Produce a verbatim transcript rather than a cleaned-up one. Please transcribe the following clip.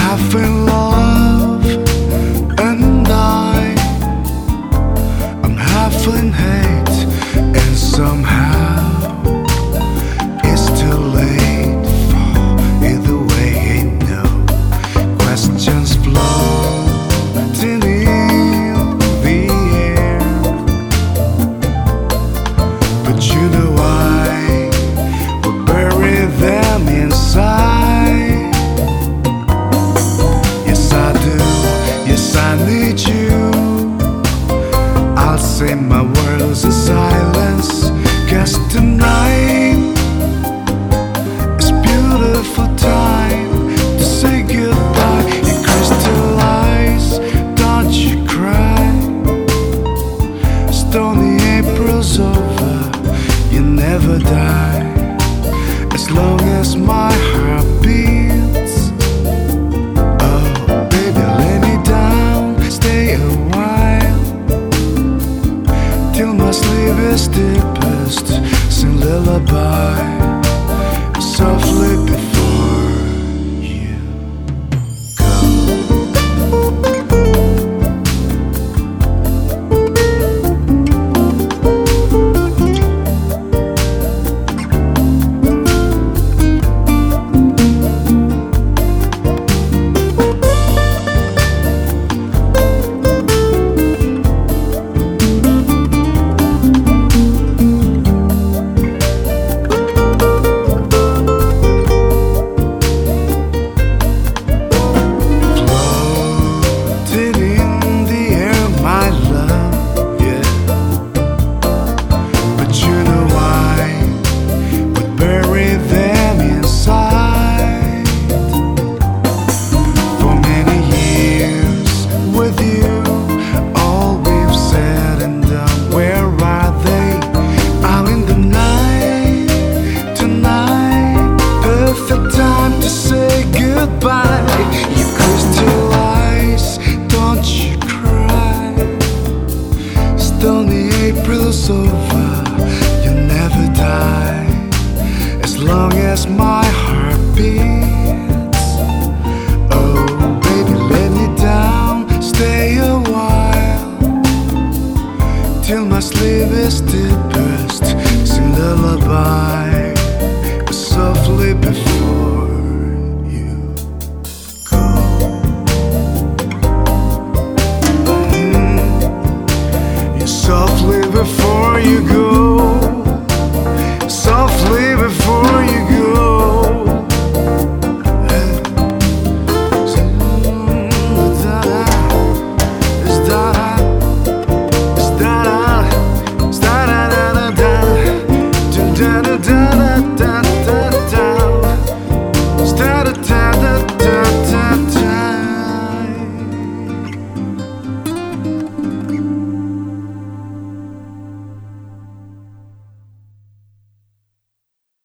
half in love and I, I'm half in hate, and somehow it's too late for either way. Ain't no questions floating in the air, but you know I will bury them inside. Yes I do, yes I need you. I'll say my words in silence, 'cause tonight is a beautiful time to say goodbye. You crystallize, don't you cry. Stormy April's over, you never die. As long as my heart beats, oh baby, lay me down, stay a while, till my sleep is deepest. Sing lullaby softly before you go. You crystallize, don't you cry. Stormy April's over, you never die. As long as my heart beats, oh baby, lay me down, stay a while, till my sleep is still.